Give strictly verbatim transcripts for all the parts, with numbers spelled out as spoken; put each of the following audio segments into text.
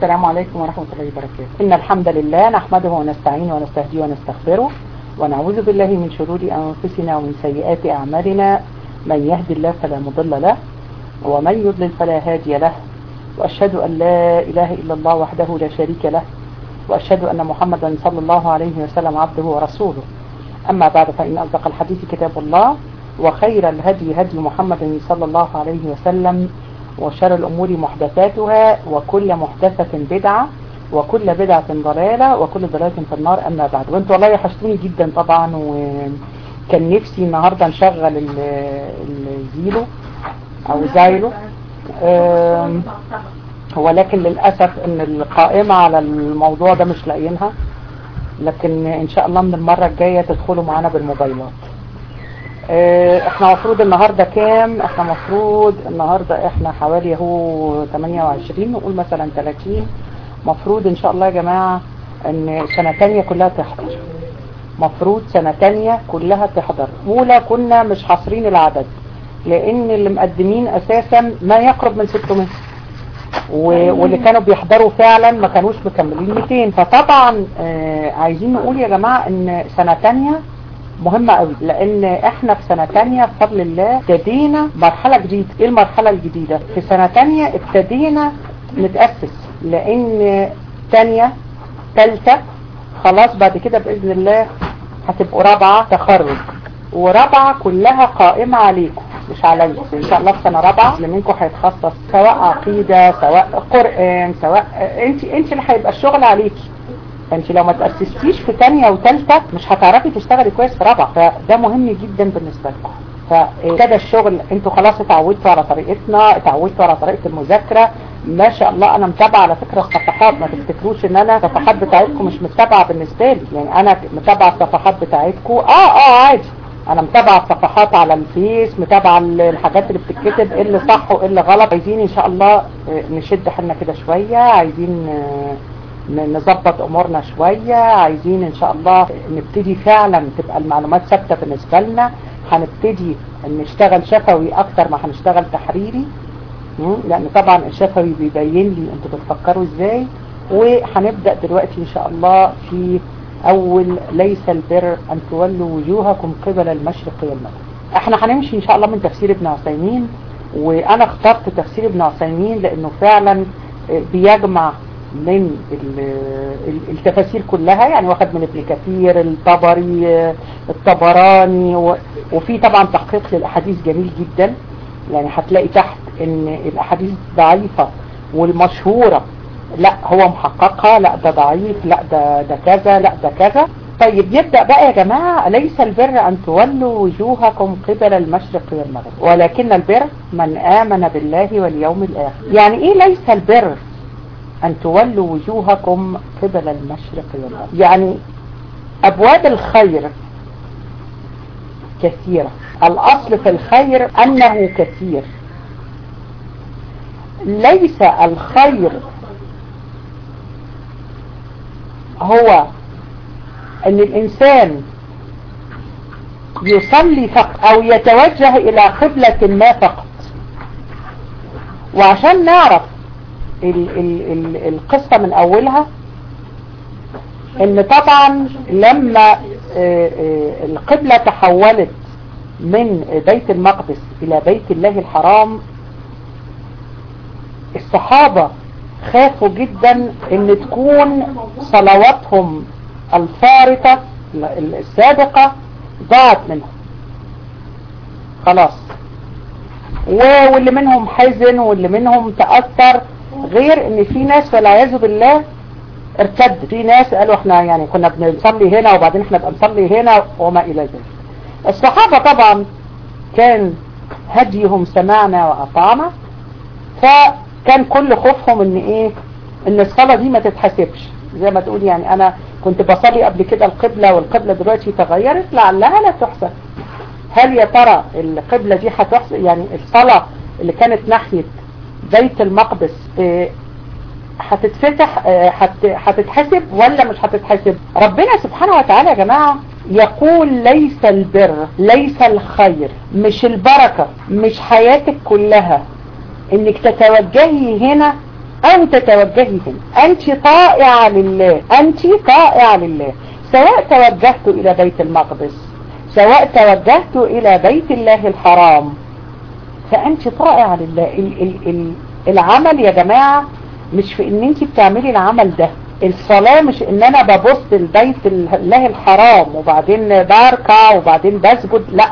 السلام عليكم ورحمة الله وبركاته. إن الحمد لله نحمده ونستعينه ونستهديه ونستغفره ونعوذ بالله من شرور أنفسنا ومن سيئات أعمالنا. من يهد الله فلا مضل له ومن يضلل فلا هادي له، وأشهد أن لا إله إلا الله وحده لا شريك له، وأشهد أن محمدا صلى الله عليه وسلم عبده ورسوله. أما بعد، فإن أصدق الحديث كتاب الله، وخير الهدي هدي محمد صلى الله عليه وسلم، وشر الأمور محدثاتها، وكل محدثة بدعة، وكل بدعة ضلالة، وكل ضلالة في النار. أما بعد، وانتوا والله يحشتوني جدا طبعا، وكان نفسي النهاردة نشغل الزيلو أو زايلو، ولكن للأسف ان القائمة على الموضوع ده مش لاقيينها، لكن ان شاء الله من المرة الجاية تدخلوا معانا بالموبايلات. احنا مفروض النهاردة كام؟ احنا مفروض النهاردة احنا حوالي هو ثمانية وعشرين، نقول مثلا ثلاثين. مفروض ان شاء الله يا جماعة ان سنة تانية كلها تحضر، مفروض سنة تانية كلها تحضر. اولى كنا مش حاصرين العدد، لان اللي مقدمين اساسا ما يقرب من ستمائة، واللي كانوا بيحضروا فعلا ما كانوش مكملين مئتين. فطبعا آه عايزين نقول يا جماعة ان سنة تانية مهمة قوي، لان احنا في سنة تانية بفضل الله ابتدينا مرحلة جديدة. ايه المرحلة الجديدة؟ في سنة تانية ابتدينا نتأسس، لان تانية تالتة خلاص بعد كده بإذن الله هتبقوا رابعة تخرج، ورابعة كلها قائمة عليكم مش عليا. ان شاء الله في سنة رابعة اللي منكم هيتخصص سواء عقيدة سواء قرآن سواء انت انت اللي هيبقى الشغل عليكي. انت لو ما تأسستيش في تانية وتالتة مش هتعرفي تشتغلي كويس في رابعة، فده مهم جدا بالنسبة لكم. فكده الشغل انتوا خلاص اتعودتوا على طريقتنا، اتعودتوا على طريقة المذاكرة ما شاء الله. انا متابعة على فكرة الصفحات، ما تفتكروش ان انا الصفحات بتاعتكم مش متابعة بالنسبة لي، يعني انا متابعة الصفحات بتاعتكم اه اه عادي. انا متابعة الصفحات على الفيس، متابعة الحاجات اللي بتتكتب، ايه اللي صح وايه اللي غلط. عايزين ان شاء الله نشد حالنا كده شوية، عايزين نظبط امورنا شوية، عايزين ان شاء الله نبتدي فعلا تبقى المعلومات ثابتة بالنسبة لنا. هنبتدي نشتغل شفوي اكتر ما هنشتغل تحريري، لان طبعا الشفوي بيبين لي انتوا بتفكروا ازاي. وهنبدأ دلوقتي ان شاء الله في اول ليس البر ان تولوا وجوهكم قبل المشرق والمغرب. احنا هنمشي ان شاء الله من تفسير ابن عثيمين، وانا اخترت تفسير ابن عثيمين لانه فعلا بيجمع من التفاسير كلها، يعني واخد من ابن كثير، الطبري، الطبراني، وفي طبعا تحقيق للاحاديث جميل جدا. يعني هتلاقي تحت ان الاحاديث ضعيفة والمشهورة لا هو محققها، لا ده ضعيف، لا ده ده كذا، لا ده كذا. طيب يبدأ بقى يا جماعة: ليس البر أن تولوا وجوهكم قبل المشرق والمغرب ولكن البر من آمن بالله واليوم الآخر. يعني ايه ليس البر أن تولوا وجوهكم قبل المشرق والمغرب؟ يعني أبواب الخير كثيرة، الأصل في الخير أنه كثير. ليس الخير هو ان الانسان يصلي فقط او يتوجه الى قبلة ما فقط. وعشان نعرف ال ال ال القصة من اولها، ان طبعا لما القبلة تحولت من بيت المقدس الى بيت الله الحرام، الصحابة خافوا جدا ان تكون صلواتهم الفارطة السابقة ضاعت منهم خلاص، واللي منهم حزن واللي منهم تأثر. غير ان في ناس والعياذ بالله ارتد، في ناس قالوا احنا يعني كنا بنصلي هنا وبعدين احنا بنصلي هنا وما الى ذلك. الصحابة طبعا كان هديهم سمعنا وأطعنا، فكان كل خوفهم ان ايه، ان الصلاة دي ما تتحسبش. زي ما تقول يعني انا كنت بصلي قبل كده القبلة والقبلة دلوقتي تغيرت، لعلها لا تحسب. هل يا ترى القبلة دي هتحسب؟ يعني الصلاة اللي كانت ناحية بيت المقدس هتتفتح هتتحسب ولا مش هتتحسب؟ ربنا سبحانه وتعالى يا جماعة يقول ليس البر، ليس الخير، مش البركة، مش حياتك كلها انك تتوجهي هنا أو تتوجهي هنا. أنت طائعة لله، أنت طائعة لله، سواء توجهت إلى بيت المقدس، سواء توجهت إلى بيت الله الحرام، فأنت طائعة لله. ال ال ال العمل يا جماعة مش في ان انت بتعملي العمل ده. الصلاة مش ان انا ببص البيت الله الحرام وبعدين بركع وبعدين بسجد، لا،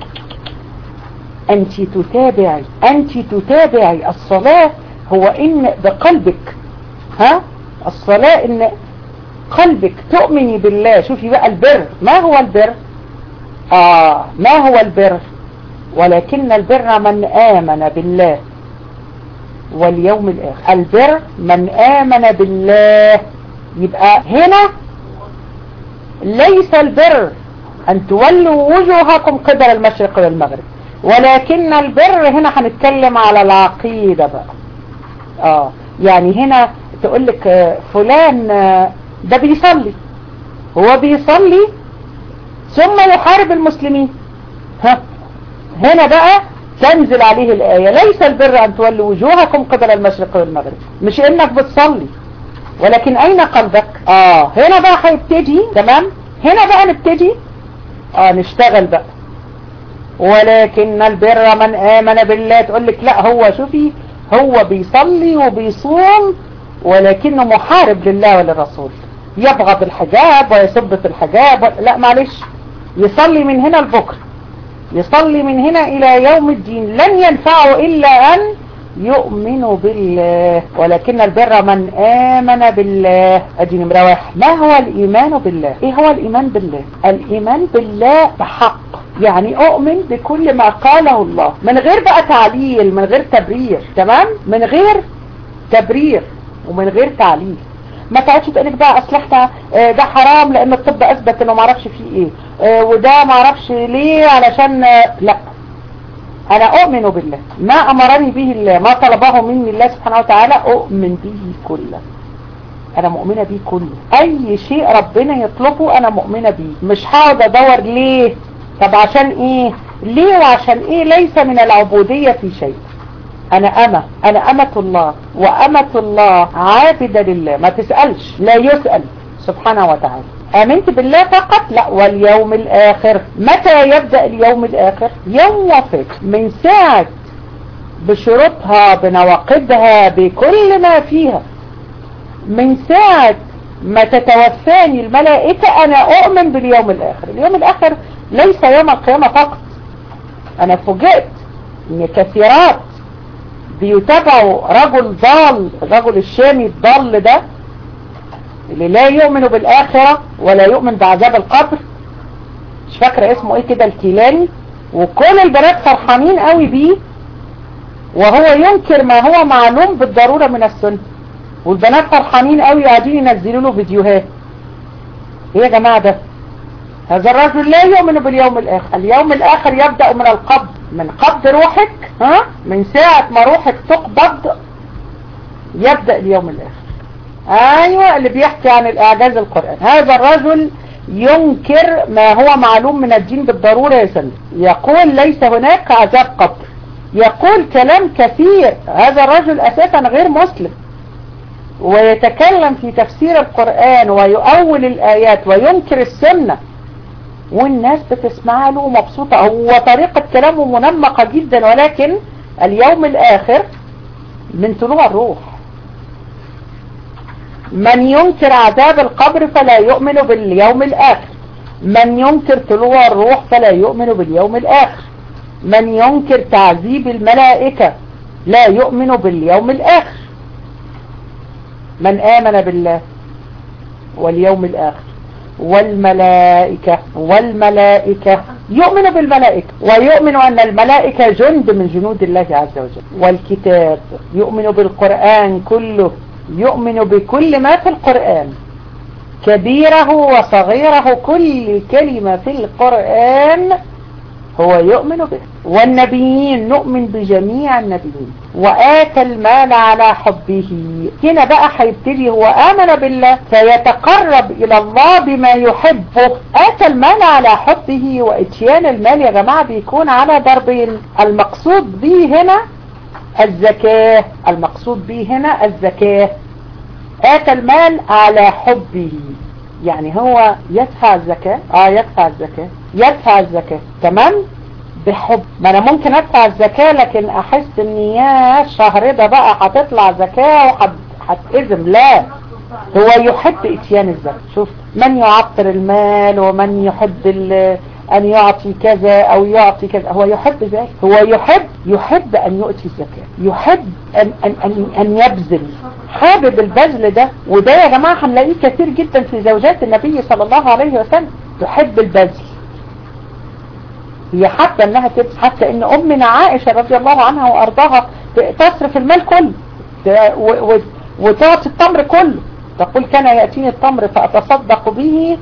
انت تتابعي، انت تتابعي. الصلاة هو ان بقلبك، ها، الصلاة ان قلبك تؤمني بالله. شوفي بقى البر، ما هو البر؟ اه ما هو البر؟ ولكن البر من آمن بالله واليوم الآخر. البر من آمن بالله. يبقى هنا ليس البر أن تولوا وجوهكم قبل المشرق والمغرب، ولكن البر هنا هنتكلم على العقيدة بقى. آه يعني هنا تقولك فلان ده بيصلي، هو بيصلي ثم يحارب المسلمين، ها هنا بقى تنزل عليه الآية ليس البر أن تولوا وجوهكم قبل المشرق والمغرب. مش إنك بتصلي، ولكن أين قلبك؟ آه هنا بقى هيبتدي. تمام، هنا بقى نبتدي آه نشتغل بقى. ولكن البر من آمن بالله. تقول لك لا، هو شوفي هو بيصلي وبيصوم ولكنه محارب لله وللرسول، يبغض الحجاب ويسب في الحجاب و... لا معلش، يصلي من هنا لبكره، يصلي من هنا إلى يوم الدين، لن ينفعه إلا أن يؤمن بالله. ولكن البر من آمن بالله. أدي نمرة واحد. ما هو الإيمان بالله؟ إيه هو الإيمان بالله؟ الإيمان بالله بحق، يعني أؤمن بكل ما قاله الله من غير بقى تعليل، من غير تبرير. تمام، من غير تبرير ومن غير تعليل. ما تقعدش تقولك بقى اصل احنا ده حرام لان الطب اثبت انه معرفش فيه ايه، وده معرفش ليه علشان لا. انا اؤمن بالله، ما امرني به الله، ما طلبه مني الله سبحانه وتعالى اؤمن به كله. انا مؤمنة به كله، اي شيء ربنا يطلبه انا مؤمنة به. مش هقعد ادور ليه، طب عشان ايه، ليه وعشان ايه. ليس من العبودية في شيء. انا امة، انا امة الله، وامة الله عابدة لله. ما تسألش، لا يسأل سبحانه وتعالى. امنت بالله فقط؟ لا. واليوم الاخر. متى يبدأ اليوم الاخر؟ يوم وفاة. من ساعة بشروطها بنواقضها بكل ما فيها، من ساعة ما تتوفاني الملائكة انا اؤمن باليوم الاخر. اليوم الاخر ليس يوم القيامة فقط. انا فوجئت ان كثيرات بيتابعوا رجل ضال، الرجل الشامي الضال ده اللي لا يؤمن بالآخرة ولا يؤمن بعذاب القبر، مش فاكرة اسمه ايه كده، الكيلاني، وكل البنات فرحانين قوي بيه وهو ينكر ما هو معلوم بالضرورة من السنة، والبنات فرحانين قوي قاعدين ينزلوا له فيديوهات. ايه يا جماعة ده؟ هذا الرجل لا يؤمن باليوم الآخر. اليوم الآخر يبدأ من القبض، من قبض روحك، ها، من ساعة ما روحك تقبض يبدأ اليوم الآخر. ايوه، اللي بيحكي عن الاعجاز القرآن. هذا الرجل ينكر ما هو معلوم من الدين بالضرورة يا سلام، يقول ليس هناك عذاب قبر، يقول كلام كثير. هذا الرجل اساسا غير مسلم، ويتكلم في تفسير القرآن ويؤول الآيات وينكر السنة، والناس بتسمع له مبسوطة. هو طريقة كلامه منمقة جدا، ولكن اليوم الآخر من طلوع الروح. من ينكر عذاب القبر فلا يؤمن باليوم الآخر، من ينكر طلوع الروح فلا يؤمن باليوم الآخر، من ينكر تعذيب الملائكة لا يؤمن باليوم الآخر. من آمن بالله واليوم الآخر والملائكة، والملائكة يؤمن بالملائكة، ويؤمن أن الملائكة جند من جنود الله عز وجل، والكتاب يؤمن بالقرآن كله، يؤمن بكل ما في القرآن كبيره وصغيره، كل كلمة في القرآن هو يؤمن به. والنبيين نؤمن بجميع النبيين. وآتى المال على حبه. هنا بقى هيبتدي هو آمن بالله فيتقرب إلى الله بما يحبه. آتى المال على حبه. وإتيان المال يا جماعة بيكون على ضربين. المقصود به هنا الزكاة، المقصود به هنا الزكاة. آتى المال على حبه، يعني هو يدفع الزكاة، اه يدفع الزكاة، يدفع الزكاة تمام بحب. ما انا ممكن ادفع الزكاة لكن احس ان يا الشهر ده بقى هتطلع زكاة وهتأذم، لا، هو يحب اتيان الزكاة. شوف، من يعطر المال ومن يحب ان يعطي كذا او يعطي كذا، هو يحب ذلك، هو يحب يحب ان يؤتي الزكاة، يحب ان, أن, أن, أن يبذل، حابب البذل ده. وده يا جماعة هنلاقيه كثير جدا في زوجات النبي صلى الله عليه وسلم، تحب البذل، هي حتى انها تبذل، حتى ان امنا عائشة رضي الله عنها وارضاها تصرف المال كله وتعطي التمر كله، تقول كان يأتيني التمر فأتصدق به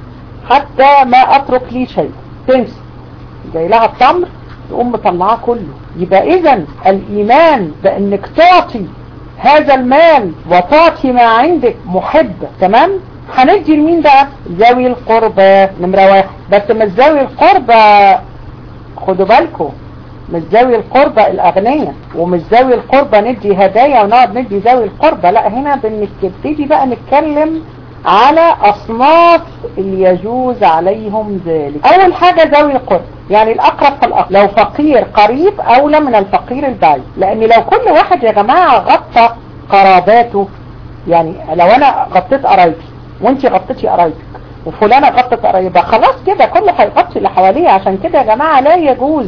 حتى ما أترك لي شيء، تنسى جاي لها التمر تقوم مطلعاه كله. يبقى إذن الإيمان بأنك تعطي هذا المال وتعطي ما عندك محبة، تمام. هندي لمين بقى؟ ذوي القربى نمرة واحد، بس مش ذوي القربى، خدوا بالكم، مش ذوي القربى الأغنياء، ومش ذوي القربى ندي هدايا ونقعد ندي ذوي القربى، لا، هنا بنبتدي بقى نتكلم على أصناف اللي يجوز عليهم ذلك. أول حاجة ذوي القربى، يعني الأقرب فالأقرب، لو فقير قريب أولى من الفقير البعيد، لأن لو كل واحد يا جماعة غطى قراباته، يعني لو أنا غطيت قرايبي وانتي غطيتي قرايبك وفلانة غطت قرايبها، خلاص كده كله هيغطي اللي حواليه. عشان كده يا جماعة لا يجوز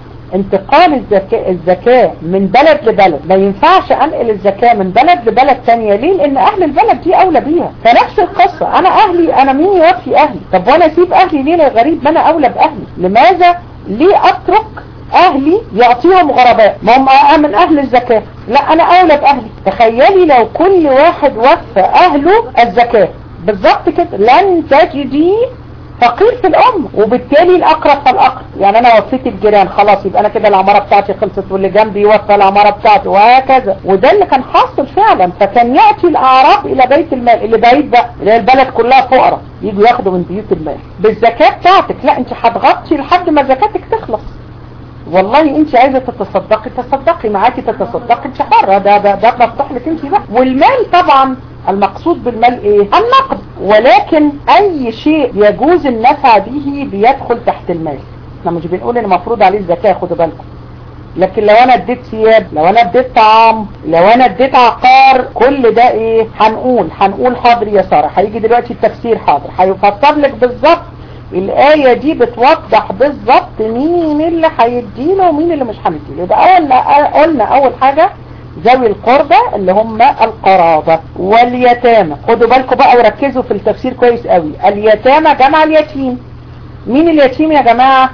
انتقال الزكاة, الزكاة من بلد لبلد، ما ينفعش انقل الزكاة من بلد لبلد تانية. ليه؟ لان اهل البلد دي اولى بيها. فنفس القصة، انا اهلي، انا مين يوفي اهلي؟ طب وانا اسيب اهلي ليه للغريب؟ ما انا اولى باهلي. لماذا ليه اترك اهلي يعطيهم غرباء؟ ما هم من اهل الزكاة، لا انا اولى باهلي. تخيلي لو كل واحد وفى اهله الزكاة بالظبط كده، لن تجدي فقير في الأم، وبالتالي الأقرب فالأقرب. يعني أنا وفيت الجيران، خلاص يبقى أنا كده العمارة بتاعتي خلصت، واللي جنبي يوفى العمارة بتاعته، وهكذا. وده اللي كان حاصل فعلا. فكان يأتي الأعراب إلى بيت المال، اللي بعيد بقى اللي هي البلد كلها فقراء، يجوا ياخدوا من بيوت المال بالزكاة بتاعتك. لا، أنت هتغطي لحد ما زكاتك تخلص. والله انت عايزة تتصدقي تصدقي، معاكي تتصدقي، انت حرة، ده ده ده مفتوح لك انت بقى. والمال طبعا المقصود بالمال ايه؟ النقد، ولكن اي شيء يجوز النفع به بيدخل تحت المال. احنا مش بنقول ان المفروض عليه الزكاة، خدوا بالكم. لكن لو انا اديت ثياب، لو انا اديت طعام، لو انا اديت عقار، كل ده ايه؟ هنقول هنقول حاضر يا سارة، هيجي دلوقتي التفسير، حاضر هيفسر لك بالظبط. الآية دي بتوضح بالظبط مين اللي هيديله ومين اللي مش هيديله. يبقى قلنا قلنا اول حاجة ذوي القربى اللي هم القرابة واليتامى. خدوا بالكم بقى وركزوا في التفسير كويس قوي. اليتامى جمع اليتيم. مين اليتيم يا جماعة؟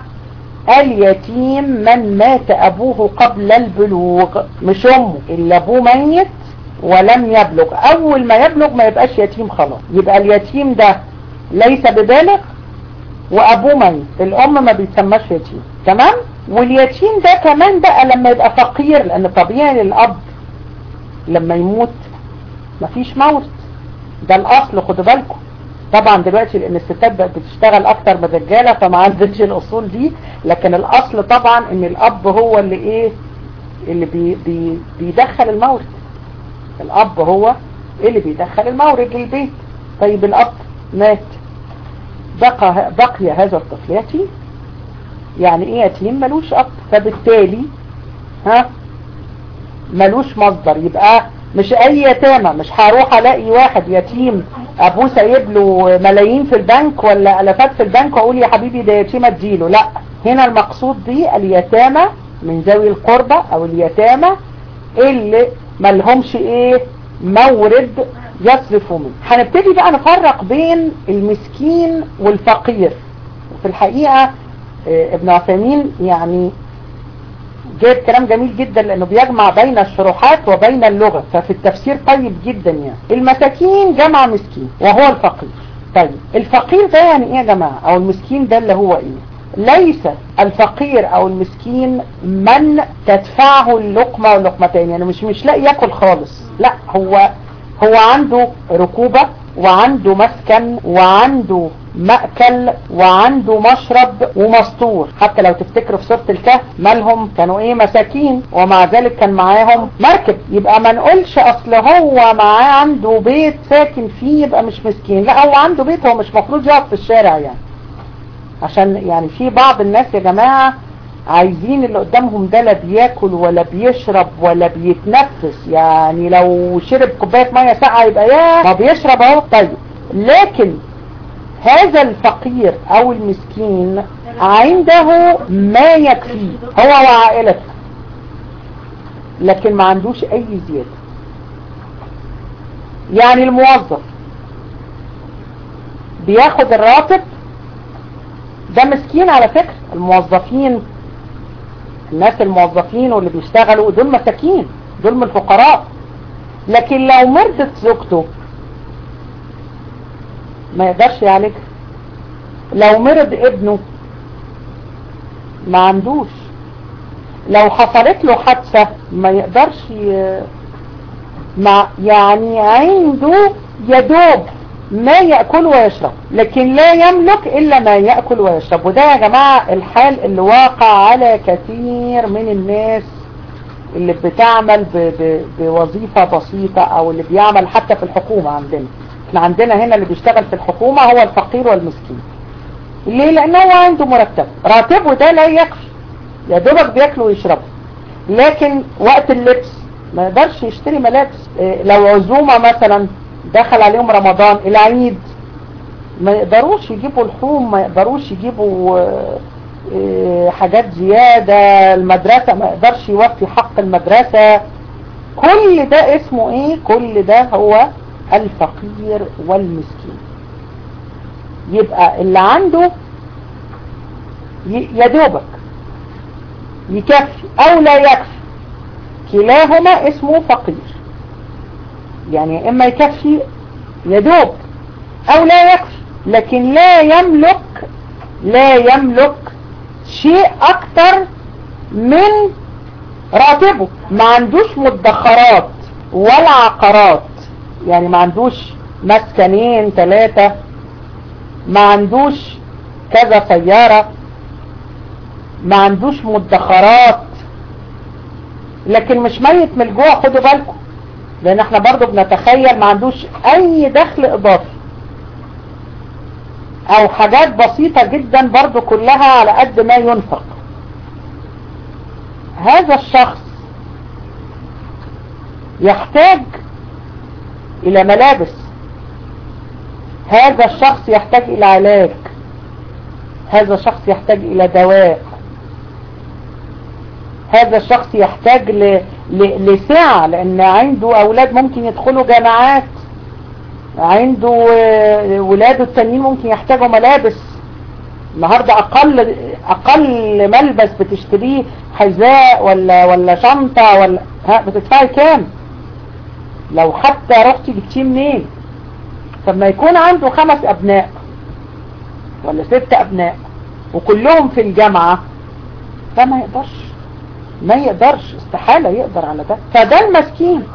اليتيم من مات ابوه قبل البلوغ، مش امه، اللي ابوه ميت ولم يبلغ. اول ما يبلغ ما يبقاش يتيم خلاص. يبقى اليتيم ده ليس ببالغ وابوه ميت، الام ما بيتسماش يتيم، تمام. واليتيم ده كمان بقى لما يبقى فقير، لان طبيعي الاب لما يموت مفيش مورث، ده الاصل. خدوا بالكم طبعا دلوقتي لان الستات بقت بتشتغل اكتر من الرجاله فما عندناش الاصول دي، لكن الاصل طبعا ان الاب هو اللي ايه اللي بي بي بيدخل المورث. الاب هو اللي بيدخل المورث للبيت. طيب الاب مات، بقى بقي هذا الطفل يتيم. يعني ايه يتيم؟ ملوش اب، فبالتالي ها ملوش مصدر. يبقى مش اي يتامى، مش هروح الاقي واحد يتيم ابوه سايب له ملايين في البنك ولا الافات في البنك واقول يا حبيبي ده يتيم اديله. لا، هنا المقصود دي اليتامى من ذوي القربى او اليتامى اللي ملهمش ايه مورد يصرفوا منه. هنبتدي بقى نفرق بين المسكين والفقير. وفي الحقيقة ابن عثيمين يعني جايب كلام جميل جدا لانه بيجمع بين الشروحات وبين اللغة، ففي التفسير طيب جدا. يعني المساكين جمع مسكين وهو الفقير. طيب الفقير ده يعني ايه يا جماعة؟ او المسكين ده اللي هو ايه؟ ليس الفقير او المسكين من تدفعه اللقمة واللقمتين، يعني مش مش لاقي ياكل خالص، لا، هو هو عنده ركوبة وعنده مسكن وعنده مأكل وعنده مشرب ومستور. حتى لو تفتكروا في سورة الكهف مالهم كانوا ايه؟ مساكين، ومع ذلك كان معاهم مركب. يبقى ما نقولش اصل هو معاه عنده بيت ساكن فيه يبقى مش مسكين، لا هو عنده بيت، هو مش مفروض يقعد في الشارع يعني. عشان يعني في بعض الناس يا جماعة عايزين اللي قدامهم ده لا بياكل ولا بيشرب ولا بيتنفس، يعني لو شرب كوباية مية ساقعة يبقى ياه ما بيشرب اهو. طيب لكن هذا الفقير او المسكين عنده ما يكفيه هو وعائلته، لكن ما عندوش اي زيادة. يعني الموظف بياخد الراتب ده مسكين على فكرة. الموظفين، الناس الموظفين واللي بيشتغلوا دول مساكين، دول من الفقراء. لكن لو مرضت زوجته ما يقدرش يعالجها، لو مرض ابنه ما عندوش، لو حصلت له حادثة ما يقدرش ي... ما يعني عنده يدوب ما يأكل ويشرب، لكن لا يملك إلا ما يأكل ويشرب. وده يا جماعة الحال اللي واقع على كثير من الناس اللي بتعمل ب... ب... بوظيفة بسيطة، أو اللي بيعمل حتى في الحكومة. عندنا احنا عندنا هنا اللي بيشتغل في الحكومة هو الفقير والمسكين. ليه؟ لأنه هو عنده مرتب، راتبه ده لا يكفي، يا دوبك بياكله ويشربه. لكن وقت اللبس ما يقدرش يشتري ملابس. إيه لو عزومة مثلا دخل عليهم رمضان، العيد، ما يقدروش يجيبوا لحوم، ما يقدروش يجيبوا إيه حاجات زيادة. المدرسة ما يقدرش يوفي حق المدرسة. كل ده اسمه ايه؟ كل ده هو الفقير والمسكين. يبقى اللي عنده يدوبك يكفي او لا يكفي، كلاهما اسمه فقير. يعني اما يكفي يدوب او لا يكفي، لكن لا يملك لا يملك شيء اكتر من راتبه. ما عندوش مدخرات ولا عقارات، يعني ما عندوش مسكنين ثلاثة، ما عندوش كذا سيارة، ما عندوش مدخرات، لكن مش ميت من الجوع. خدوا بالكم، لان احنا برضو بنتخيل ما عندوش اي دخل اضافي، او حاجات بسيطة جدا برضو كلها على قد ما ينفق. هذا الشخص يحتاج الى ملابس، هذا الشخص يحتاج الى علاج، هذا الشخص يحتاج الى دواء، هذا الشخص يحتاج ل... ل... لسعة، لان عنده اولاد ممكن يدخلوا جامعات، عنده ولاده التانيين ممكن يحتاجوا ملابس. النهاردة اقل اقل ملبس بتشتريه حذاء ولا ولا شنطة ولا ها بتدفعي كام؟ لو حتى رحتي جبتيه منين؟ فما يكون عنده خمس ابناء ولا ست ابناء وكلهم في الجامعة، فما يقدرش ما يقدرش استحالة يقدر على ده. فده المسكين.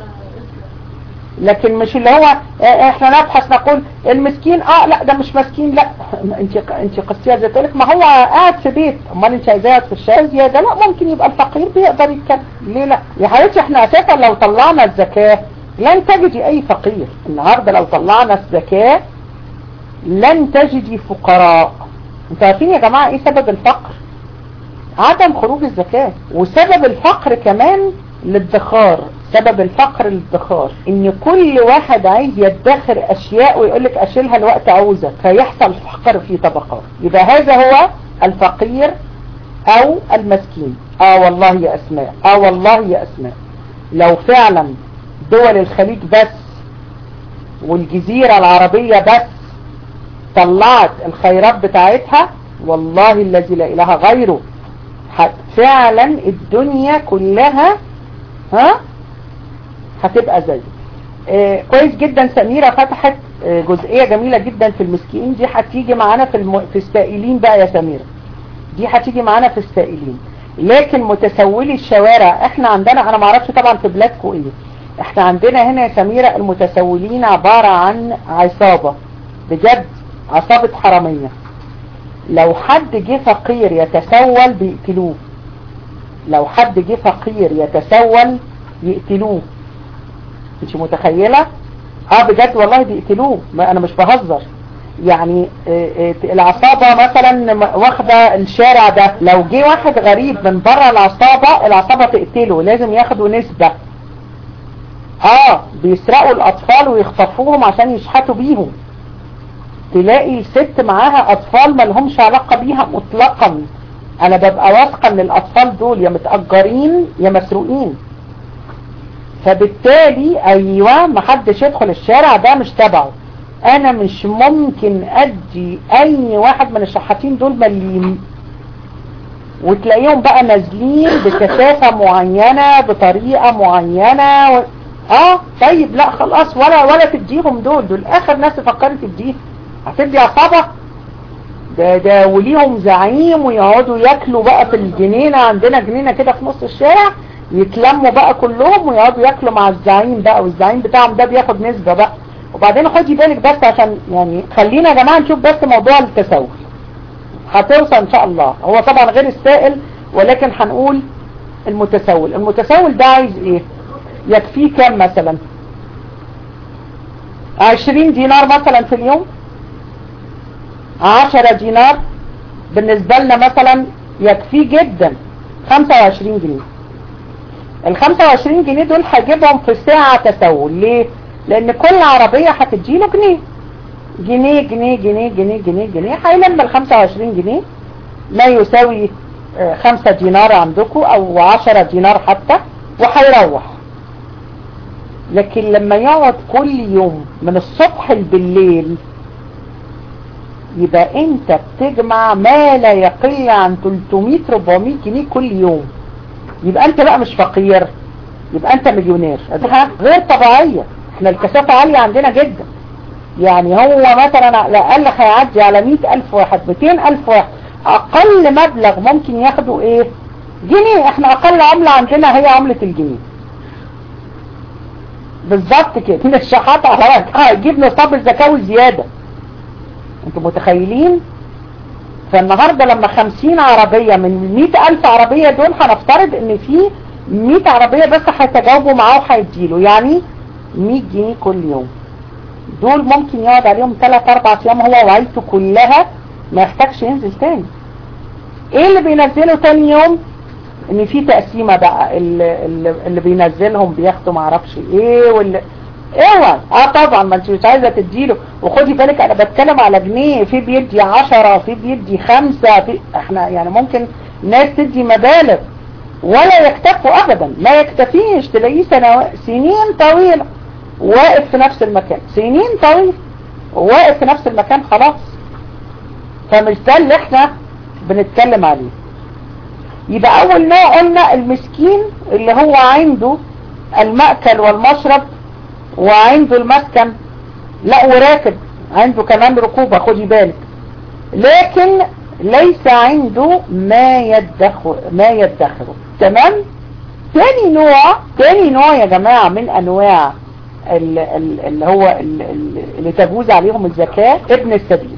لكن مش اللي هو احنا نبحث نقول المسكين اه لا ده مش مسكين، لا انت انت قصتيها زي تقولك ما هو قاعد في بيت، امال انت عايزاه يقعد في الشارع زياده؟ لا، ممكن يبقى الفقير بيقدر يتكلم، ليه لا؟ يا حبيبتي احنا اساسا لو طلعنا الزكاة لن تجدي اي فقير. النهارده لو طلعنا الزكاة لن تجدي فقراء. انتوا عارفين يا جماعة ايه سبب الفقر؟ عدم خروج الزكاة. وسبب الفقر كمان الادخار. سبب الفقر الادخار، ان كل واحد عايز يدخر اشياء ويقولك اشيلها الوقت عاوزة، فيحصل فقر في طبقات. يبقى هذا هو الفقير او المسكين. اه والله يا اسماء، اه والله يا اسماء، لو فعلا دول الخليج بس والجزيرة العربية بس طلعت الخيرات بتاعتها، والله الذي لا اله غيره، فعلا الدنيا كلها ها هتبقى زي آه كويس جدا. سميرة فتحت آه جزئية جميلة جدا في المسكين، دي هتيجي معانا في الم... في السائلين بقى يا سميرة، دي هتيجي معانا في السائلين. لكن متسولي الشوارع احنا عندنا، انا معرفش طبعا في بلادكم ايه، احنا عندنا هنا يا سميرة المتسولين عبارة عن عصابة، بجد عصابة حرامية. لو حد جه فقير يتسول بيقتلوه، لو حد جه فقير يتسول يقتلوه. مش متخيلة؟ اه بجد والله بيقتلوه، انا مش بهزر. يعني العصابة مثلا واخدة الشارع ده، لو جه واحد غريب من بره العصابة، العصابة تقتله، لازم ياخدوا نسبة. اه بيسرقوا الاطفال ويخطفوهم عشان يشحتوا بيهم. تلاقي الست معاها اطفال ما لهمش علاقة بيها مطلقا. انا ببقى واثقة ان الاطفال دول يا متأجرين يا مسروقين. فبالتالي ايوه محدش يدخل الشارع ده مش تبعه. انا مش ممكن ادي اي واحد من الشحاتين دول مليم، وتلاقيهم بقى نازلين بكثافة معينة بطريقة معينة و... اه طيب لا خلاص، ولا ولا تديهم دول دول اخر ناس فكرت تديهم. هتدي عصابة ده ده وليهم زعيم، ويقعدوا ياكلوا بقى في الجنينة. عندنا جنينة كده في نص الشارع، يتلموا بقى كلهم ويقعدوا ياكلوا مع الزعيم بقى، والزعيم بتاعهم ده بياخد نسبة بقى. وبعدين خدي بالك بس، عشان يعني خلينا يا جماعة نشوف بس موضوع التسول هتوصل ان شاء الله. هو طبعا غير السائل، ولكن هنقول المتسول. المتسول ده عايز ايه؟ يكفيه كام مثلا؟ عشرين دينار مثلا في اليوم، عشرة دينار. بالنسبة لنا مثلا يكفيه جدا خمسة وعشرين جنيه. ال خمسة وعشرين جنيه دول هجيبهم في ساعة تسول. ليه؟ لان كل عربية هتديله جنيه جنيه جنيه جنيه جنيه جنيه جنيه، هيلم ال خمسة وعشرين جنيه ما يساوي خمسة دينار عندكم او عشرة دينار حتى، وهيروح. لكن لما يقعد كل يوم من الصبح بالليل، يبقى انت بتجمع ما لا يقل عن تلتمية أربعمية جنيه كل يوم. يبقى انت بقى مش فقير، يبقى انت مليونير. غير طبيعية. احنا الكثافة عالية عندنا جدا. يعني هو مثلا على الاقل هيعدي على مئة الف واحد، مئتين الف واحد. اقل مبلغ ممكن ياخدوا ايه؟ جنيه. احنا اقل عملة عندنا هي عملة الجنيه بالظبط كده. من الشحات هيجيب نصاب الزكاوي زيادة. انتوا متخيلين؟ فالنهاردة لما خمسين عربية من مئة الف عربية دول، هنفترض ان في مئة عربية بس هيتجاوبوا معاه وهيديله، يعني مئة جنيه كل يوم. دول ممكن يقعد عليهم ثلاثة أربعة ايام هو وعيلته كلها، ما يحتاجش ينزل تاني. ايه اللي بينزله تاني يوم؟ ان في تقسيمة بقى، اللي, اللي بينزلهم بياخدوا معرفش ايه، واللي اوعى اه طبعا ما انت مش عايزة تديله. وخدي بالك انا بتكلم على جنيه، في بيدي عشرة، في بيدي خمسة، في احنا يعني ممكن ناس تدي مبالغ ولا يكتفوا ابدا، ما يكتفيش. تلاقيه سنوات سنين طويلة واقف في نفس المكان، سنين طويلة واقف في نفس المكان خلاص. فمش ده اللي احنا بنتكلم عليه. يبقى اول نوع قلنا المسكين اللي هو عنده المأكل والمشرب وعنده المسكن، لا وراكب، عنده كمان ركوبة خدي بالك، لكن ليس عنده ما يدخر ما يدخره. تمام. تاني نوع تاني نوع يا جماعة من انواع اللي هو اللي تجوز عليهم الزكاة، ابن السبيل.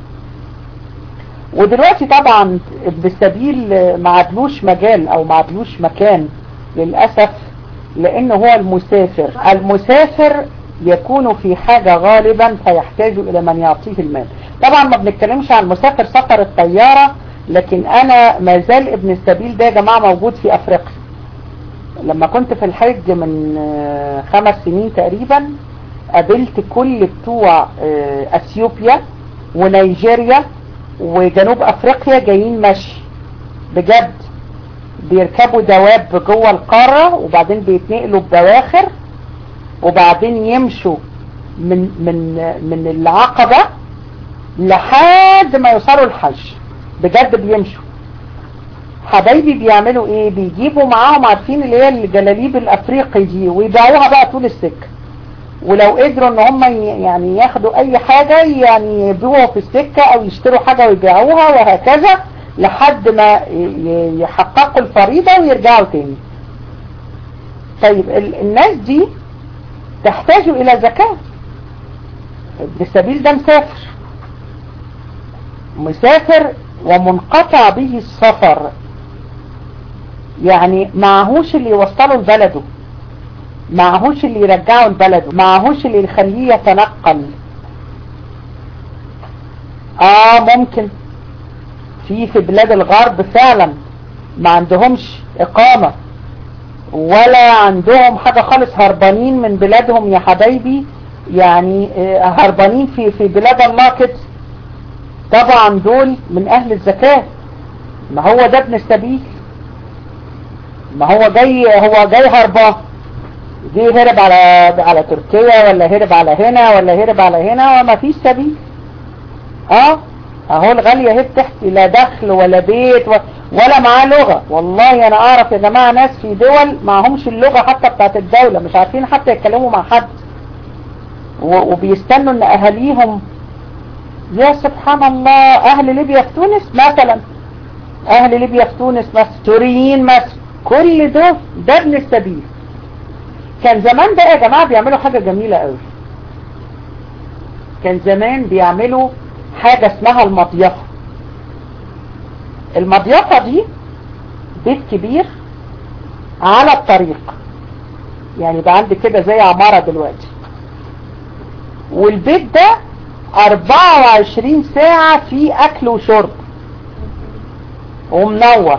ودلوقتي طبعا ابن السبيل ما عدلوش مجال او ما عدلوش مكان للأسف، لانه هو المسافر. المسافر يكون في حاجة غالبا فيحتاج الى من يعطيه المال. طبعا ما بنتكلمش عن مسافر سفر الطيارة، لكن انا ما زال ابن السبيل ده يا جماعة موجود في افريقيا. لما كنت في الحج من خمس سنين تقريبا، قابلت كل بتوع اثيوبيا ونيجيريا وجنوب افريقيا جايين مشي بجد، بيركبوا دواب جوه القارة وبعدين بيتنقلوا ببواخر وبعدين يمشوا من من من العقبة لحد ما يوصلوا الحج. بجد بيمشوا حبايبي. بيعملوا ايه؟ بيجيبوا معاهم، عارفين اللي هي الجلاليب الافريقي دي، ويبيعوها بقى طول السكة. ولو قدروا ان هم يعني ياخدوا اي حاجة، يعني يبيعوها في السكة او يشتروا حاجة ويبيعوها، وهكذا لحد ما يحققوا الفريضة ويرجعوا تاني. طيب الناس دي تحتاج الى زكاة. ابن السبيل ده مسافر مسافر ومنقطع به السفر، يعني معهوش اللي يوصله لبلده، معهوش اللي يرجعه لبلده، معهوش اللي يخليه يتنقل. اه ممكن في في بلاد الغرب فعلا ما عندهمش اقامة ولا عندهم حاجة خالص، هربانين من بلادهم يا حبايبي، يعني هربانين في في بلاد الله كده. طبعا دول من اهل الزكاة، ما هو ده ابن السبيل، ما هو جاي هو جاي هربان، جه هرب على على تركيا ولا هرب على هنا ولا هرب على هنا وما فيش سبيل. اه اهو الغالية هي بتحكي لا دخل ولا بيت و... ولا معاه لغة. والله انا اعرف يا جماعة ناس في دول معهمش اللغة حتى بتاعت الدولة، مش عارفين حتى يتكلموا مع حد، و... وبيستنوا ان اهاليهم. يا سبحان الله، اهل ليبيا في تونس مثلا، اهل ليبيا في تونس مثلا، سوريين مثلا، كل ده ده ابن السبيل. كان زمان بقى يا جماعة بيعملوا حاجة جميلة قوي، كان زمان بيعملوا حاجة اسمها المضيفة. المضيفة دي بيت كبير على الطريق، يعني بقى عندي كده زي عمارة دلوقتي، والبيت ده اربعة وعشرين ساعة فيه اكل وشرب ومنور.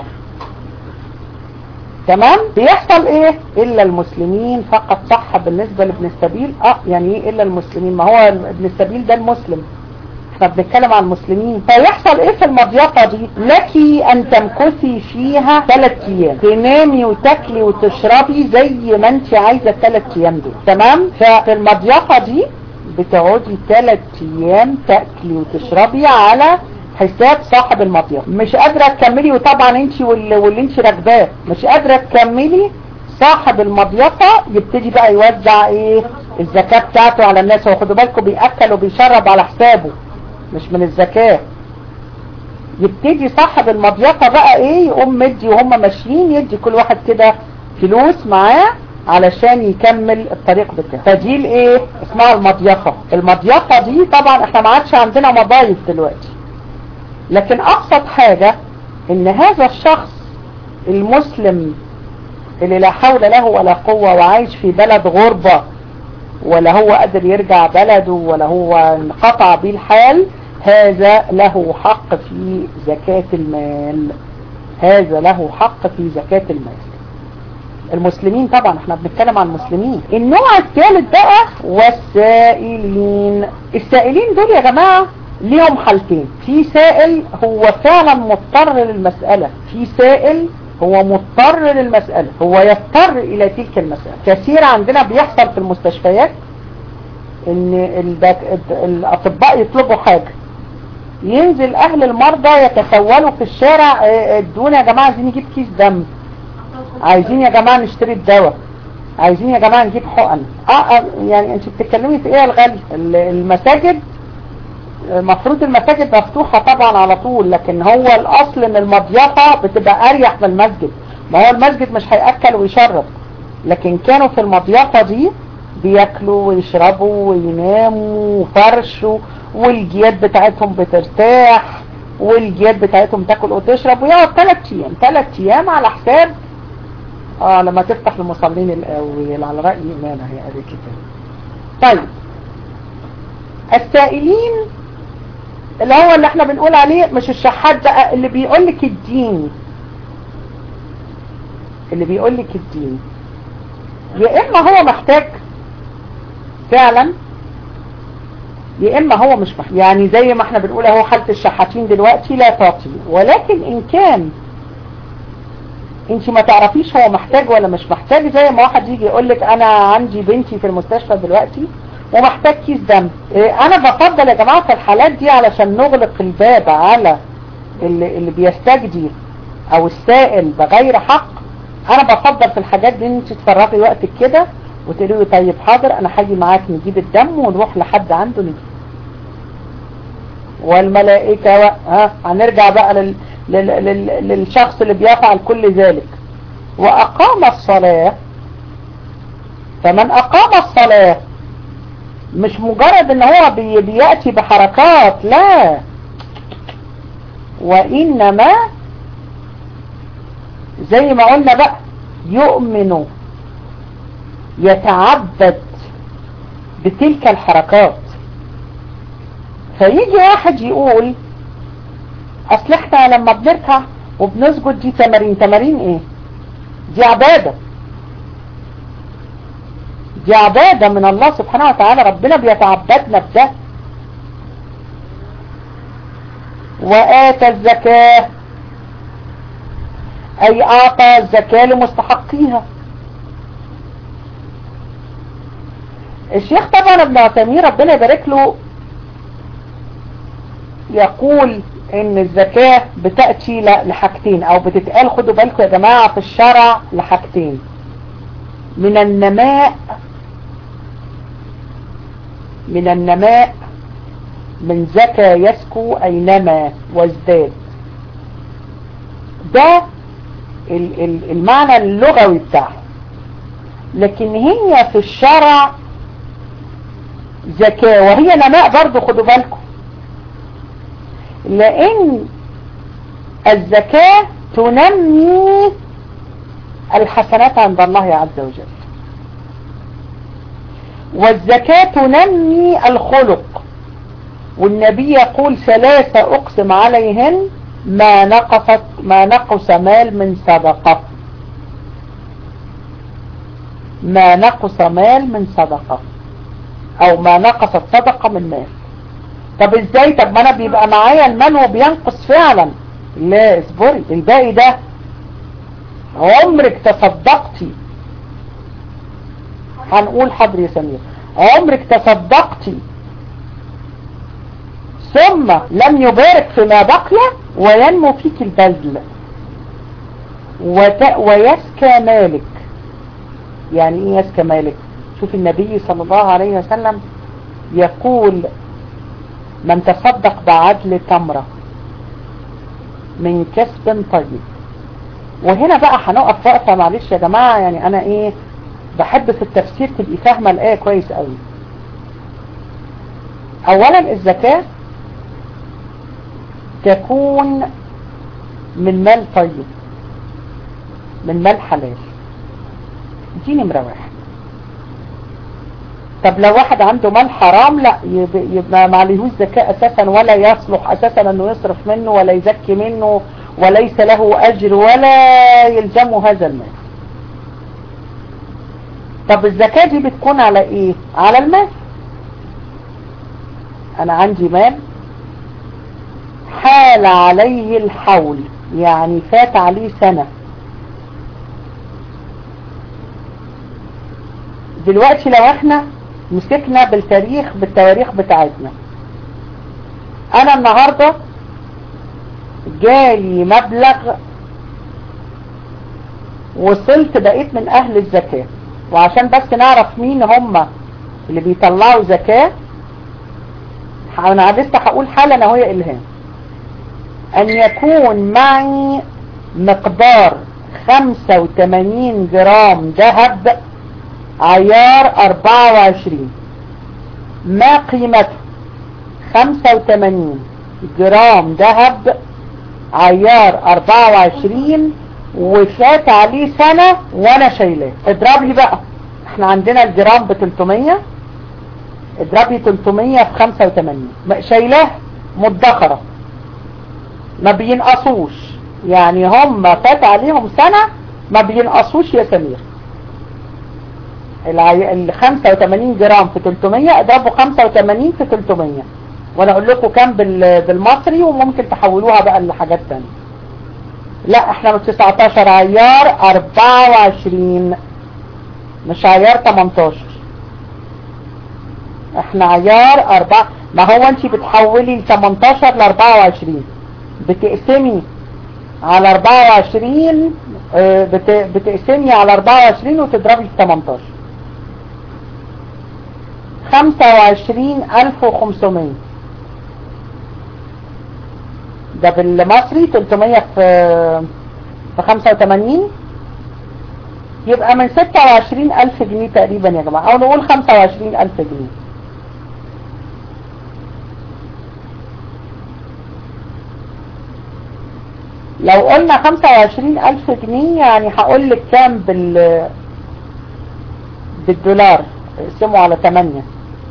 تمام. بيحصل ايه؟ الا المسلمين فقط صح بالنسبة لابن السبيل. اه يعني ايه الا المسلمين؟ ما هو ابن السبيل ده المسلم، احنا بنتكلم عن المسلمين. فيحصل ايه في المضيفة دي؟ لك ان تمكثي فيها ثلاث ايام، تنامي وتاكلي وتشربي زي ما انت عايزة الثلاث ايام دول. تمام. ففي المضيفة دي بتقعدي ثلاث ايام تاكلي وتشربي على حساب صاحب المضيفة. مش قادرة تكملي، وطبعا انت واللي, واللي انت راكباه مش قادرة تكملي، صاحب المضيفة يبتدي بقى يوزع ايه الزكاة بتاعته على الناس. وخدوا بالكم بيأكل وبيشرب على حسابه مش من الزكاة. يبتدي صاحب المضيفة بقى ايه يقوم مدي وهم ماشيين يدي كل واحد كده فلوس معاه علشان يكمل الطريق بتاعه. فدي الايه اسمها المضيفة. المضيفة دي طبعا احنا ما عادش عندنا مضايف دلوقتي، لكن اقصد حاجة ان هذا الشخص المسلم اللي لا حول له ولا قوة وعايش في بلد غربة، ولا هو قادر يرجع بلده ولا هو انقطع به الحال، هذا له حق في زكاة المال. هذا له حق في زكاة المال. المسلمين طبعا احنا بنتكلم عن المسلمين. النوع الثالث بقى والسائلين. السائلين دول يا جماعة ليهم حالتين. في سائل هو فعلا مضطر للمسألة، في سائل هو مضطر للمسألة، هو يضطر الى تلك المسألة. كثير عندنا بيحصل في المستشفيات ان الاطباء يطلبوا حاجة، ينزل اهل المرضى يتسولوا في الشارع، ادونا يا جماعة عايزين نجيب كيس دم، عايزين يا جماعة نشتري الدواء، عايزين يا جماعة نجيب حقن. اه يعني انت بتتكلمي في ايه يا الغالي؟ المساجد المفروض المساجد مفتوحة طبعا على طول، لكن هو الاصل ان المضيفة بتبقى اريح من المسجد. ما هو المسجد مش هيأكل ويشرب، لكن كانوا في المضيفة دي بياكلوا ويشربوا ويناموا وفرشوا، والجياد بتاعتهم بترتاح، والجياد بتاعتهم تاكل وتشرب، ويقعد ثلاث ايام ثلاث ايام على حساب اه لما تفتح المصلين الاول على رأي امامة هي قال كده. طيب السائلين اللي هو اللي احنا بنقول عليه مش الشحات بقى، اللي بيقول لك الدين، اللي بيقول لك الدين يا اما هو محتاج فعلا يا اما هو مش محتاج. يعني زي ما احنا بنقول اهو حالة الشحاتين دلوقتي لا تعطي، ولكن ان كان انت ما تعرفيش هو محتاج ولا مش محتاج، زي ما واحد يجي يقول لك انا عندي بنتي في المستشفى دلوقتي ومحتاج كيس دم، انا بفضل يا جماعة في الحالات دي علشان نغلق الباب على اللي, اللي بيستجدي او السائل بغير حق، انا بفضل في الحاجات دي ان انت تفرغي وقتك كده وتقولي له طيب حاضر انا هاجي معاك نجيب الدم ونروح لحد عنده نجيب. والملائكة ها هنرجع بقى لل... لل... لل... للشخص اللي بيفعل كل ذلك. واقام الصلاة فمن اقام الصلاة مش مجرد ان هو بي بيأتي بحركات، لا، وانما زي ما قلنا بقى يؤمن، يتعبد بتلك الحركات. فيجي واحد يقول اصل احنا لما بنركع وبنسجد دي تمارين. تمارين ايه؟ دي عبادة، دي عبادة من الله سبحانه وتعالى، ربنا بيتعبدنا بده. وآتى الزكاة أي أعطى الزكاة لمستحقيها. الشيخ طبعا ابن عثيمين ربنا يبارك له يقول ان الزكاة بتأتي لحاجتين، او بتتقال، خدوا بالكم يا جماعة في الشرع، لحاجتين: من النماء، من النماء، من زكاة يزكو أي نما وازداد. ده المعنى اللغوي بتاعه. لكن هي في الشرع زكاة وهي نماء برضو، خدوا بالكم، لأن الزكاة تنمي الحسنات عند الله عز وجل، والزكاة تنمي الخلق. والنبي يقول ثلاثة أقسم عليهن ما نقصت ما نقص مال من صدقة، ما نقص مال من صدقة، أو ما نقصت صدقة من مال. طب ازاي؟ طب ما انا بيبقى معايا المال وبينقص فعلا. لا اصبري، الباقي ده عمرك تصدقتي، هنقول حاضر يا سمير، عمرك تصدقتي ثم لم يبارك فيما بقي وينمو فيك البذل وت... ويسكى مالك. يعني ايه يسكى مالك؟ شوف النبي صلى الله عليه وسلم يقول: من تصدق بعدل تمرة من كسب طيب. وهنا بقى هنقف وقفة، معلش يا جماعة، يعني انا ايه بحب في التفسير تبقي فاهمة الآية كويس قوي. اولا الزكاة تكون من مال طيب، من مال حلال، دي نمرة واحد. طب لو واحد عنده مال حرام، لا، يبقى ما عليهوش زكاة اساسا، ولا يصلح اساسا انه يصرف منه ولا يزكي منه، وليس له اجر ولا يلزمه هذا المال. طب الزكاة دي بتكون على ايه؟ على المال. انا عندي مال حال عليه الحول، يعني فات عليه سنة. دلوقتي لو احنا مسكنا بالتاريخ بالتواريخ بتاعتنا، انا النهاردة جالي مبلغ وصلت بقيت من اهل الزكاة. وعشان بس نعرف مين هم اللي بيطلعوا زكاة، انا لسه هقول حالا اهو يا الهام: ان يكون معي مقدار خمسة وثمانين جرام ذهب عيار اربعة وعشرين. ما قيمته؟ خمسة وثمانين جرام ذهب عيار اربعة وعشرين، وفات عليه سنة وانا شايلاه. اضربي بقى، احنا عندنا الجرام ب ثلاثمية، اضربي ثلاثمية في خمسة وثمانين، شايلاه مدخرة، ما بينقصوش. يعني هم فات عليهم سنة ما بينقصوش يا سمير. ال خمسة وثمانين جرام في ثلاثمية، اضربوا خمسة وثمانين في ثلاثمية، وانا اقول لكم كام بالمصري، وممكن تحولوها بقى لحاجات تانية. لا، احنا من تسعتاشر عيار اربعة وعشرين، مش عيار تمنتاشر، احنا عيار اربعة. ما هو انت بتحولي ل تمنتاشر ل اربعة وعشرين، بتقسمي على اربعة وعشرين، بتقسمي على اربعة وعشرين وتضربي في تمنتاشر. خمسة وعشرين الف وخمسمية، ده بالمصري ثلاثمية في في خمسة وثمانين يبقى من ستة وعشرين ألف جنيه تقريبا يا جماعة، او نقول خمسة وعشرين ألف جنيه. لو قلنا خمسة وعشرين ألف جنيه يعني هقول لك كام بال بالدولار، اقسموا على تمانية،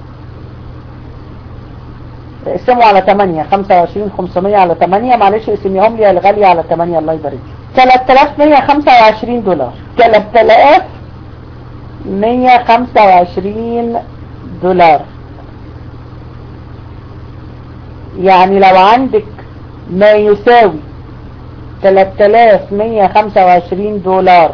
اقسموا على تمانية، خمسة وعشرين خمسمية على تمانية، معلش اقسميهم لي يا الغالية على تمانية الله يبارك. تلاتة آلاف ومية وخمسة وعشرين دولار، تلاتة آلاف ومية وخمسة وعشرين دولار. يعني لو عندك ما يساوي تلاتة آلاف ومية وخمسة وعشرين دولار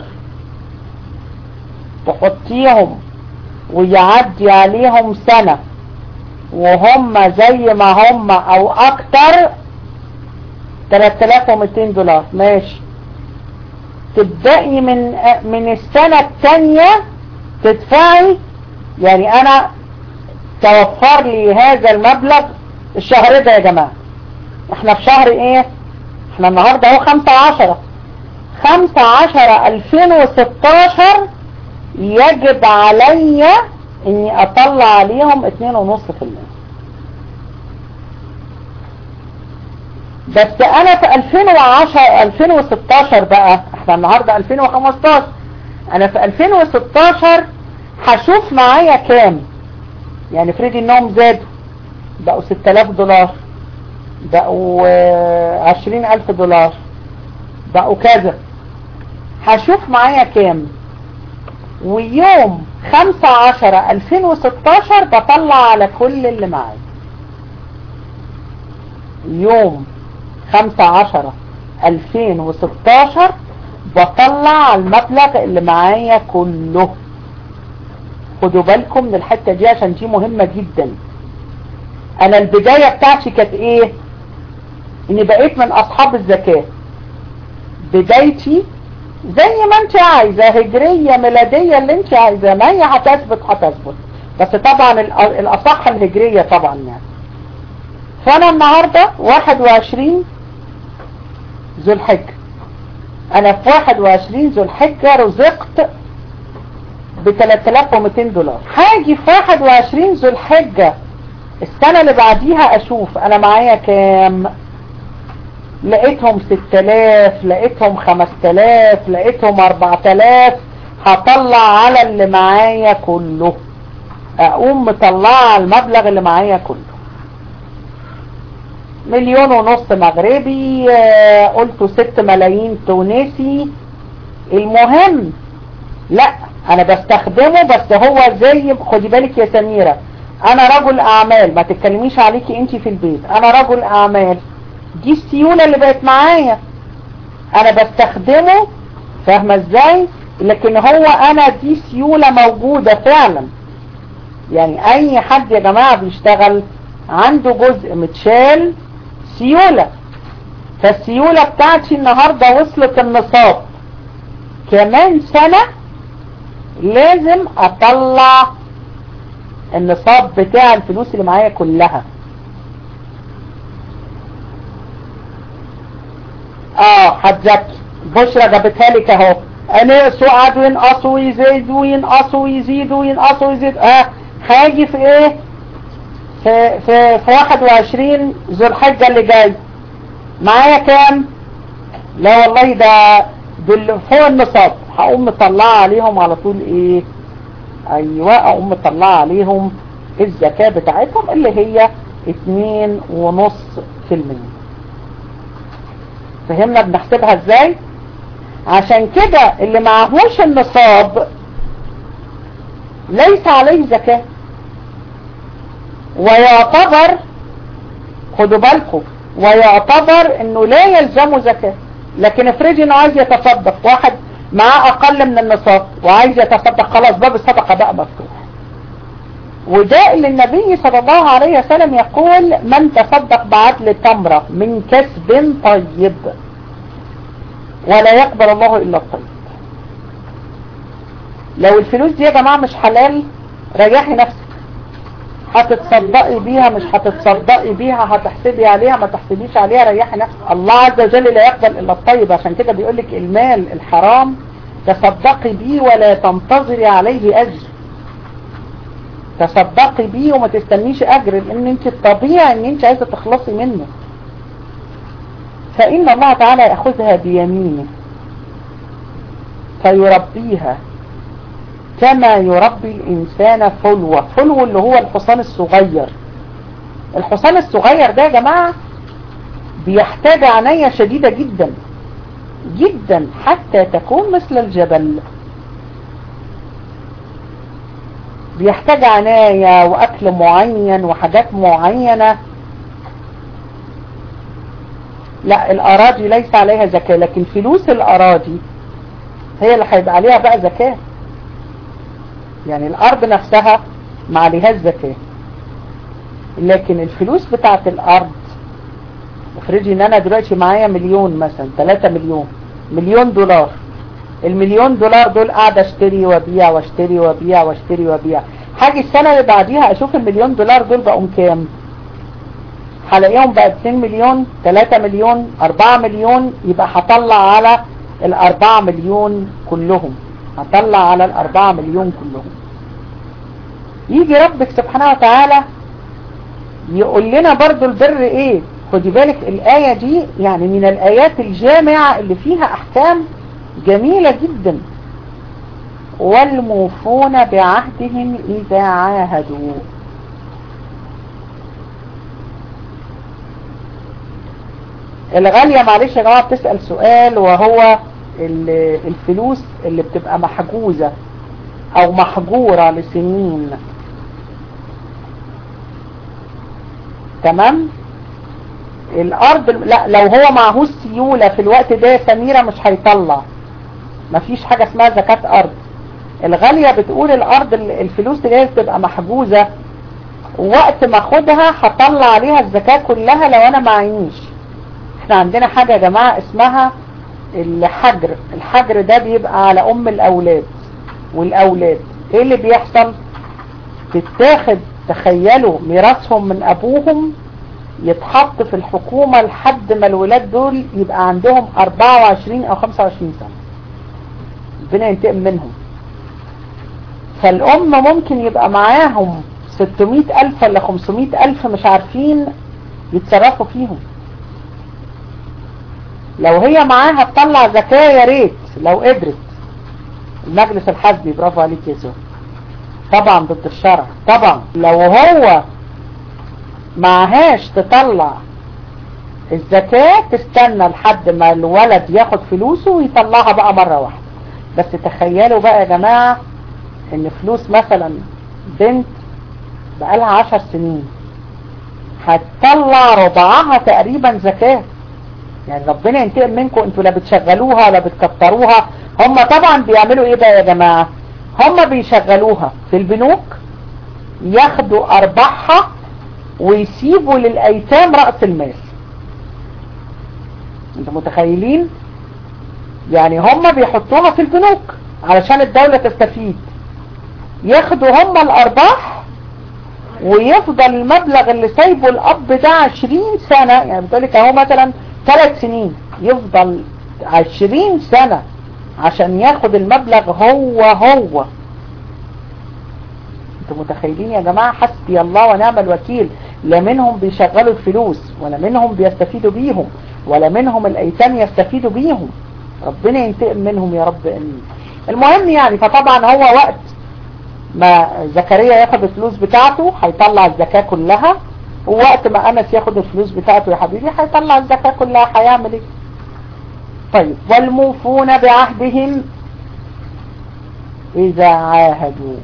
تحطيهم ويعدي عليهم سنة وهم زي ما هم او اكتر، تلاتة آلاف ومتين دولار ماشي. تبدأي من من السنة الثانية تدفعي، يعني انا توفر لي هذا المبلغ الشهر ده يا جماعة. احنا في شهر ايه؟ احنا النهاردة اهو خمسة عشرة خمسة عشرة ألفين وستاشر، يجب علي اني اطلع عليهم اتنين ونص في المية. بس انا في ألفين وعشرة ألفين وستاشر بقى، احنا النهاردة ألفين وخمستاشر، انا في ألفين وستاشر هشوف معايا كام. يعني فريدي انهم زادوا بقوا ستة آلاف دولار، بقوا عشرين ألف دولار، بقوا كذا، هشوف معايا كام. ويوم خمسة عشرة ألفين وستاشر بطلع على كل اللي معايا. يوم خمسة عشرة ألفين وستاشر بطلع على المبلغ اللي معايا كله. خدوا بالكم من الحتة دي عشان دي مهمة جدا. انا البداية بتاعتي كانت ايه؟ اني بقيت من اصحاب الزكاة. بدايتي زي ما انت عايزة، هجرية ميلادية اللي انت عايزة، ما هي هتثبت هتثبت، بس طبعا الاصح الهجرية طبعا يعني. فانا النهاردة واحد وعشرين ذو الحجة، انا في واحد وعشرين ذو الحجة رزقت ب تلاتة آلاف ومتين دولار. هاجي في واحد وعشرين ذو الحجة السنة اللي بعديها اشوف انا معايا كام. لقيتهم ستة آلاف، لقيتهم خمسة آلاف، لقيتهم أربعة آلاف، هطلع على اللي معايا كله. اقوم مطلعه على المبلغ اللي معايا كله. مليون ونص مغربي، قلتوا ست ملايين تونسي، المهم لا انا بستخدمه، بس هو زي، خدي بالك يا سميرة، انا رجل اعمال، ما تتكلميش عليكي انتي في البيت، انا رجل اعمال، دي السيولة اللي بقت معايا انا بستخدمه، فاهمة ازاي؟ لكن هو انا دي سيولة موجودة فعلا. يعني اي حد يا جماعة بيشتغل عنده جزء متشال سيولة. فالسيولة بتاعتي النهاردة وصلت النصاب، كمان سنة لازم اطلع النصاب بتاع الفلوس اللي معايا كلها. اه هتذكي، بشرى جابتها لك اهو، انا قعدوا ينقصوا ويزيدوا وينقصوا ويزيدوا وينقصوا ويزيدوا. اه هاجي في ايه؟ في في في واحد وعشرين ذو الحجة اللي جاي معايا كام؟ لا والله ده دول فوق النصاب، هقوم مطلعه عليهم على طول ايه؟ ايوه اقوم مطلعه عليهم الزكاة بتاعتهم اللي هي اتنين ونص في المية. فهمنا بنحسبها ازاي؟ عشان كده اللي معهوش النصاب ليس عليه زكاة، ويعتبر، خدوا بالكم، ويعتبر انه لا يلزمه زكاة. لكن افرضي انه عايز يتصدق، واحد معاه اقل من النصاب وعايز يتصدق، خلاص باب الصدقة بقى مفتوح. وده اللي النبي صلى الله عليه وسلم يقول: من تصدق بعدل تمرة من كسب طيب ولا يقبل الله الا الطيب. لو الفلوس دي يا جماعة مش حلال، ريحي نفسك، هتتصدقي بيها مش هتتصدقي بيها، هتحسبي عليها ما تحسبيش عليها، ريحي نفسك. الله عز وجل لا يقبل الا الطيب، عشان كده بيقولك المال الحرام تصدقي بيه ولا تنتظري عليه اجر، تصدقي بيه وما تستنيش اجر، لان انت الطبيعي ان انت عايزة تخلصي منه. فان الله تعالى يأخذها بيمينه فيربيها كما يربي الانسان فلوة. فلو اللي هو الحصان الصغير. الحصان الصغير ده يا جماعة بيحتاج عناية شديدة جدا جدا حتى تكون مثل الجبل. بيحتاج عناية واكل معين وحاجات معينة. لا الاراضي ليس عليها زكاة، لكن فلوس الاراضي هي اللي هيبقى عليها بقى زكاة. يعني الارض نفسها ما عليهاش زكاة، لكن الفلوس بتاعت الارض، افرضي ان انا دلوقتي معايا مليون مثلا، ثلاثة مليون، مليون دولار. المليون دولار دول قاعد اشتري وابيع واشتري وابيع واشتري وابيع. حاجة السنة اللي بعديها اشوف المليون دولار دول بقوا كام، هلاقيهم بقى اتنين مليون، ثلاثة مليون، اربعة مليون. يبقى هطلع على الاربعة مليون كلهم، هطلع على الاربعة مليون كلهم. يجي ربك سبحانه وتعالى يقول لنا برضو البر ايه. خدي بالك الآية دي يعني من الآيات الجامعة اللي فيها احكام جميلة جدا. والموفون بعهدهم اذا عاهدوا. الغالية معلش يا جماعة بتسأل سؤال، وهو الفلوس اللي بتبقى محجوزة او محجورة لسنين. تمام. الارض لا، لو هو معهوش سيولة في الوقت ده سميرة مش هيطلع، مفيش حاجة اسمها زكاة ارض. الغالية بتقول الارض الفلوس اللي هي بتبقى محجوزة وقت ما اخدها هطلع عليها الزكاة كلها لو انا معينيش. احنا عندنا حاجة يا جماعة اسمها الحجر. الحجر ده بيبقى على ام الاولاد والاولاد. ايه اللي بيحصل؟ تتاخد، تخيلوا، ميراثهم من ابوهم يتحط في الحكومة لحد ما الولاد دول يبقى عندهم اربعة وعشرين او خمسة وعشرين سنة، ربنا ينتقم منهم. فالام ممكن يبقى معاهم ستمائة الف ولا خمسمائة الف مش عارفين يتصرفوا فيهم. لو هي معاها تطلع زكاة يا ريت لو قدرت. المجلس الحزبي برافو عليك يا زو، طبعا ضد الشرع طبعا. لو هو معهاش تطلع الزكاة تستنى لحد ما الولد ياخد فلوسه ويطلعها بقى مرة واحدة. بس تخيلوا بقى يا جماعة ان فلوس مثلا بنت بقالها عشر سنين هتطلع ربعها تقريبا زكاة. يعني ربنا ينتقم منكم انتوا، لا بتشغلوها ولا بتكتروها. هم طبعا بيعملوا ايه بقى يا جماعة؟ هم بيشغلوها في البنوك ياخدوا ارباحها ويسيبوا للايتام رأس المال. انتوا متخيلين؟ يعني هم بيحطوها في البنوك علشان الدولة تستفيد، ياخدوا هم الارباح ويفضل المبلغ اللي سايبه الاب ده عشرين سنة. يعني بتقولك اهو مثلا ثلاث سنين، يفضل عشرين سنة عشان ياخد المبلغ هو هو. انتوا متخيلين يا جماعة؟ حسبي الله ونعم الوكيل. لا منهم بيشغلوا الفلوس، ولا منهم بيستفيدوا بيهم، ولا منهم الايتام يستفيدوا بيهم. ربنا ينتقم منهم يا رب. امين. المهم يعني، فطبعا هو وقت ما زكريا ياخد الفلوس بتاعته هيطلع الزكاة كلها، ووقت ما انس ياخد الفلوس بتاعته يا حبيبي هيطلع الزكاة كلها. هيعمل ايه؟ طيب. والموفون بعهدهم اذا عاهدوا.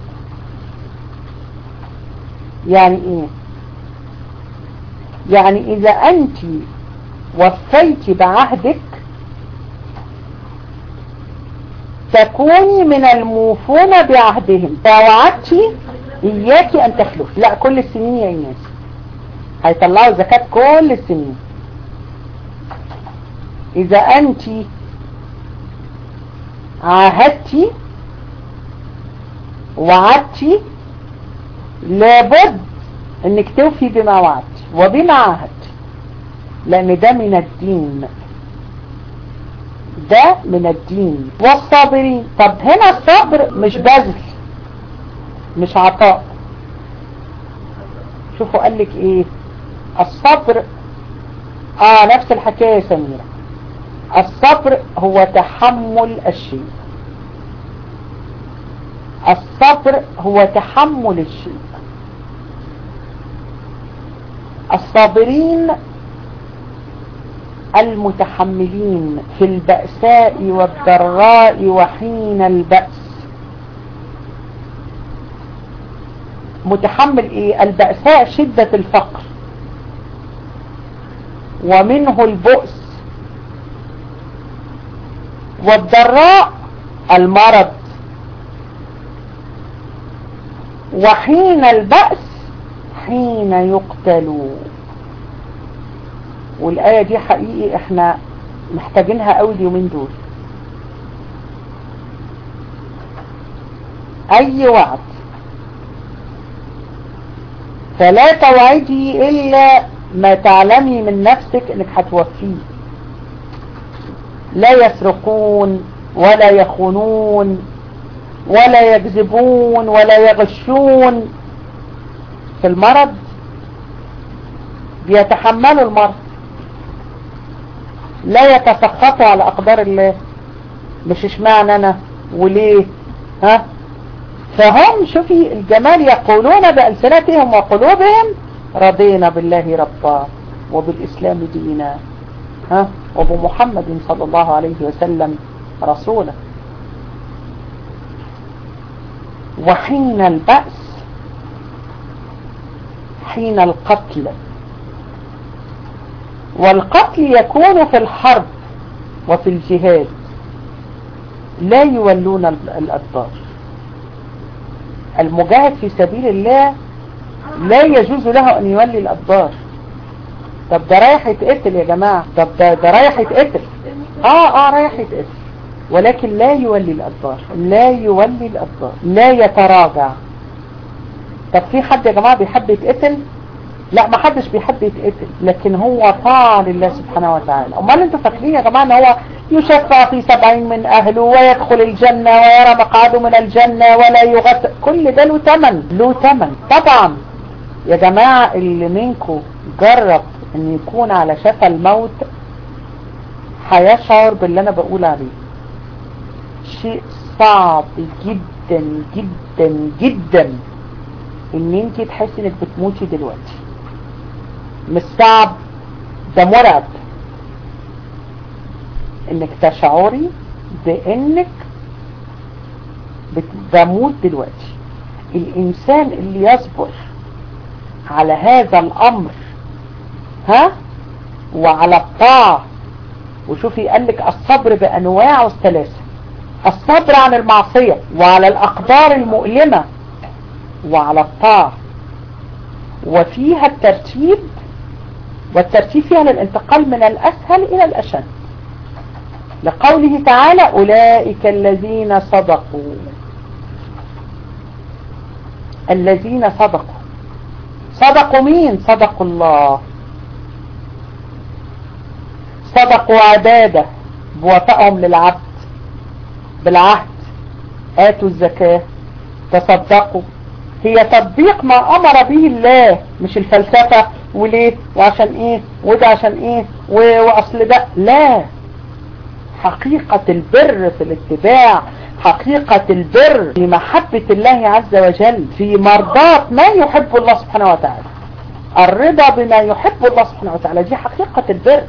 يعني ايه؟ يعني اذا انت وفيت بعهدك تكوني من الموفون بعهدهم. فوعدتي اياك ان تخلف. لا، كل السنين يا ايناس هيطلعوا زكاة كل السنين. اذا انت عاهدتي وعدتي لابد انك توفي بما وعدتي وبما عاهدتي، لان ده من الدين، ده من الدين. والصابرين، طب هنا الصبر مش بذل مش عطاء. شوفوا قال لك ايه الصبر؟ اه نفس الحكاية يا سميرة. الصبر هو تحمل الشيء. الصبر هو تحمل الشيء. الصابرين المتحملين في البأساء والضراء وحين البأس. متحمل ايه؟ البأساء شدة الفقر، ومنه البؤس، والضراء المرض، وحين البأس حين يقتل. والآية دي حقيقي احنا محتاجينها قوي اليومين دول. اي وعد فلا توعدي الا ما تعلمي من نفسك انك هتوفيه. لا يسرقون ولا يخونون ولا يكذبون ولا يغشون. في المرض بيتحملوا المرض، لا يتسخطوا على اقدار الله. مش اشمعنى انا وليه، ها؟ فهم شوفي الجمال، يقولون بألسنتهم وقلوبهم رضينا بالله ربا وبالإسلام دينا، ها، وبمحمد صلى الله عليه وسلم رسولا. وحين البأس حين القتل. والقتل يكون في الحرب وفي الجهاد، لا يولون الأدبار. المجاهد في سبيل الله لا يجوز له ان يولي الأدبار. طب ده رايح يتقتل يا جماعة، طب ده, ده رايح يتقتل، اه اه رايح يتقتل، ولكن لا يولي الأدبار، لا يولي الأدبار، لا يتراجع. طب في حد يا جماعة بيحب يتقتل؟ لا، ما حدش بيحب يتقتل، لكن هو طاعة لله سبحانه وتعالى. امال انتوا فاكرين يا جماعة ان هو يشفع في سبعين من اهله ويدخل الجنة ويرى مقعده من الجنة ولا يغت؟ كل ده له تمن، له تمن طبعا يا جماعة. اللي منكم جرب ان يكون على شفا الموت هيشعر باللي انا بقول عليه. شيء صعب جدا جدا جدا ان انت تحسي انك بتموتي دلوقتي. مش صعب، ده مرعب انك تشعري بانك بتموت دلوقتي. الانسان اللي يصبر على هذا الامر، ها، وعلى الطاعة. وشوفي قالك الصبر بانواعه الثلاثة: الصبر عن المعصية وعلى الاقدار المؤلمة وعلى الطاعة، وفيها الترتيب، والترتيب فيها للانتقال من الأسهل إلى الأشد، لقوله تعالى أولئك الذين صدقوا. الذين صدقوا، صدقوا مين؟ صدقوا الله، صدقوا عبادة بوفائهم للعبد بالعهد، آتوا الزكاة، تصدقوا. هي تطبيق ما أمر به الله، مش الفلسفة وليه وعشان ايه وده عشان ايه واصل ده. لا، حقيقة البر في الاتباع، حقيقة البر في محبة الله عز وجل، في مرضاة ما يحب الله سبحانه وتعالى، الرضا بما يحب الله سبحانه وتعالى، دي حقيقة البر.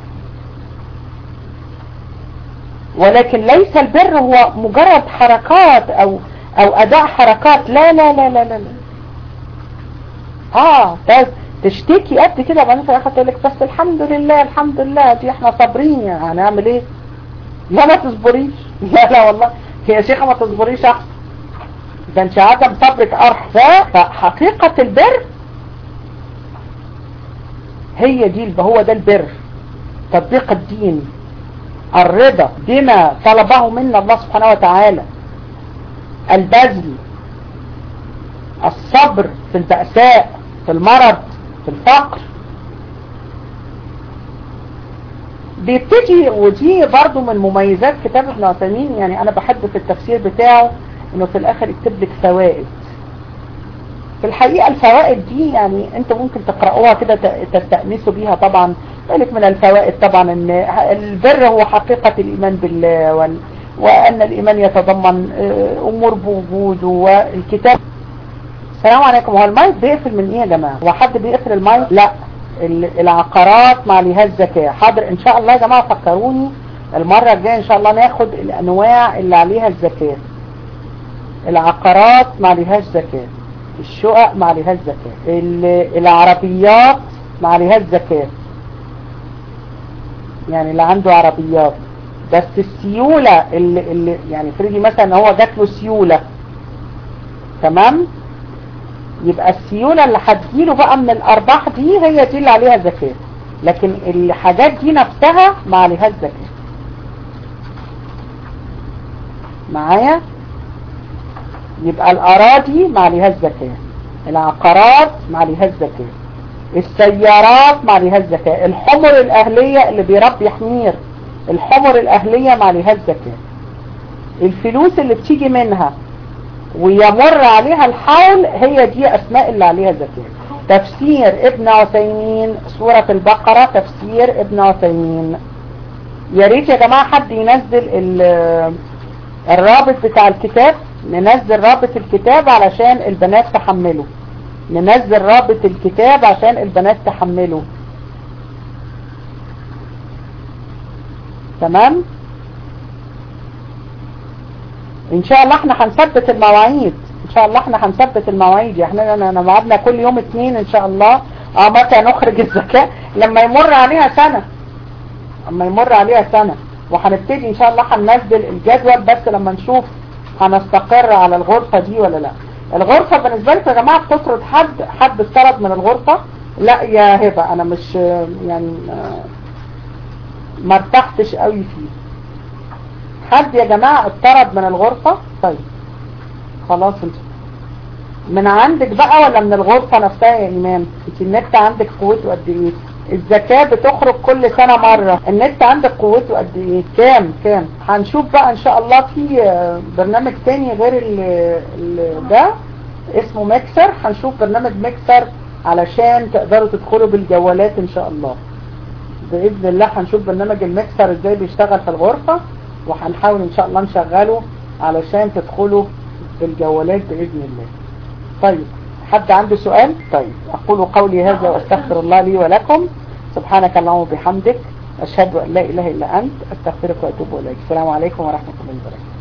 ولكن ليس البر هو مجرد حركات او او اداء حركات، لا لا لا لا لا, لا. اه تشتكي قد كده وبعدين في الاخر تقول لك بس الحمد لله الحمد لله دي احنا صابرين، يعني هنعمل ايه؟ لا ما تصبريش، لا لا والله يا شيخه ما تصبريش احسن، ده انت عدم صبرك ارحفة. فحقيقة البر هي دي، هو ده البر، تطبيق الدين، الرضا بما طلبه منا الله سبحانه وتعالى، البذل، الصبر في البأساء، في المرض، في الفقر. بيبتدي، ودي برضو من مميزات كتاب ابن عثيمين، يعني انا بحب في التفسير بتاعه انه في الاخر يكتب لك فوائد. في الحقيقة الفوائد دي يعني انت ممكن تقرأوها كده تستأنسوا بيها. طبعا ذلك من الفوائد طبعا ان البر هو حقيقة الايمان بالله، وال... وان الايمان يتضمن امور بوجوده والكتاب. السلام عليكم. هو المايك بيقفل من ايه يا جماعة؟ هو حد بيقفل المايك؟ لا، العقارات ما عليهاش زكاة. حاضر ان شاء الله يا جماعة، فكروني المرة الجاية ان شاء الله ناخد الانواع اللي عليها الزكاة. العقارات ما عليهاش زكاة، الشقق ما عليهاش زكاة، العربيات ما عليهاش زكاة، يعني اللي عنده عربيات. بس السيولة اللي, اللي يعني فريدي مثلا هو جات له سيولة، تمام، يبقى السيولة اللي هتجيله بقى من الارباح دي هي دي اللي عليها زكاة، لكن الحاجات دي نفسها ما عليهاش زكاة. معايا؟ يبقى الاراضي ما عليهاش زكاة، العقارات ما عليهاش زكاة، السيارات ما عليهاش زكاة، الحمر الاهلية اللي بيربي حمير، الحمر الاهلية ما عليهاش زكاة، الفلوس اللي بتيجي منها ويمر عليها الحول هي دي اسماء اللي عليها زكاة. تفسير ابن عثيمين سورة البقرة، تفسير ابن عثيمين. يا ريت يا جماعة حد ينزل الرابط بتاع الكتاب، ننزل رابط الكتاب علشان البنات تحمله، ننزل رابط الكتاب عشان البنات تحمله. تمام؟ ان شاء الله احنا هنثبت المواعيد، ان شاء الله احنا هنثبت المواعيد. احنا انا موعدنا كل يوم اثنين ان شاء الله. اه متى نخرج الزكاة؟ لما يمر عليها سنة، لما يمر عليها سنة. وهنبتدي ان شاء الله هننزل الجدول بس لما نشوف هنستقر على الغرفة دي ولا لا. الغرفة بالنسبة لكم يا جماعة بتطرد حد حد استرد من الغرفة؟ لا يا هبة، انا مش يعني ما ارتحتش قوي فيه. حد يا جماعة اتطرد من الغرفة؟ طيب خلاص، انت من عندك بقى ولا من الغرفة نفسها يا ايمان؟ انت النت عندك قوته قد ايه؟ الزكاة بتخرج كل سنة مرة، النت عندك قوته قد ايه؟ كام كام؟ هنشوف بقى ان شاء الله في برنامج تاني غير ال ال ده اسمه ميكسر. هنشوف برنامج ميكسر علشان تقدروا تدخلوا بالجوالات ان شاء الله بإذن الله. هنشوف برنامج الميكسر ازاي بيشتغل في الغرفة، وهنحاول ان شاء الله نشغله علشان تدخلوا بالجوالات بإذن الله. طيب حد عنده سؤال؟ طيب أقول قولي هذا وأستغفر الله لي ولكم. سبحانك اللهم وبحمدك، أشهد أن لا إله إلا أنت، أستغفرك وأتوب إليك. السلام عليكم ورحمة الله وبركاته.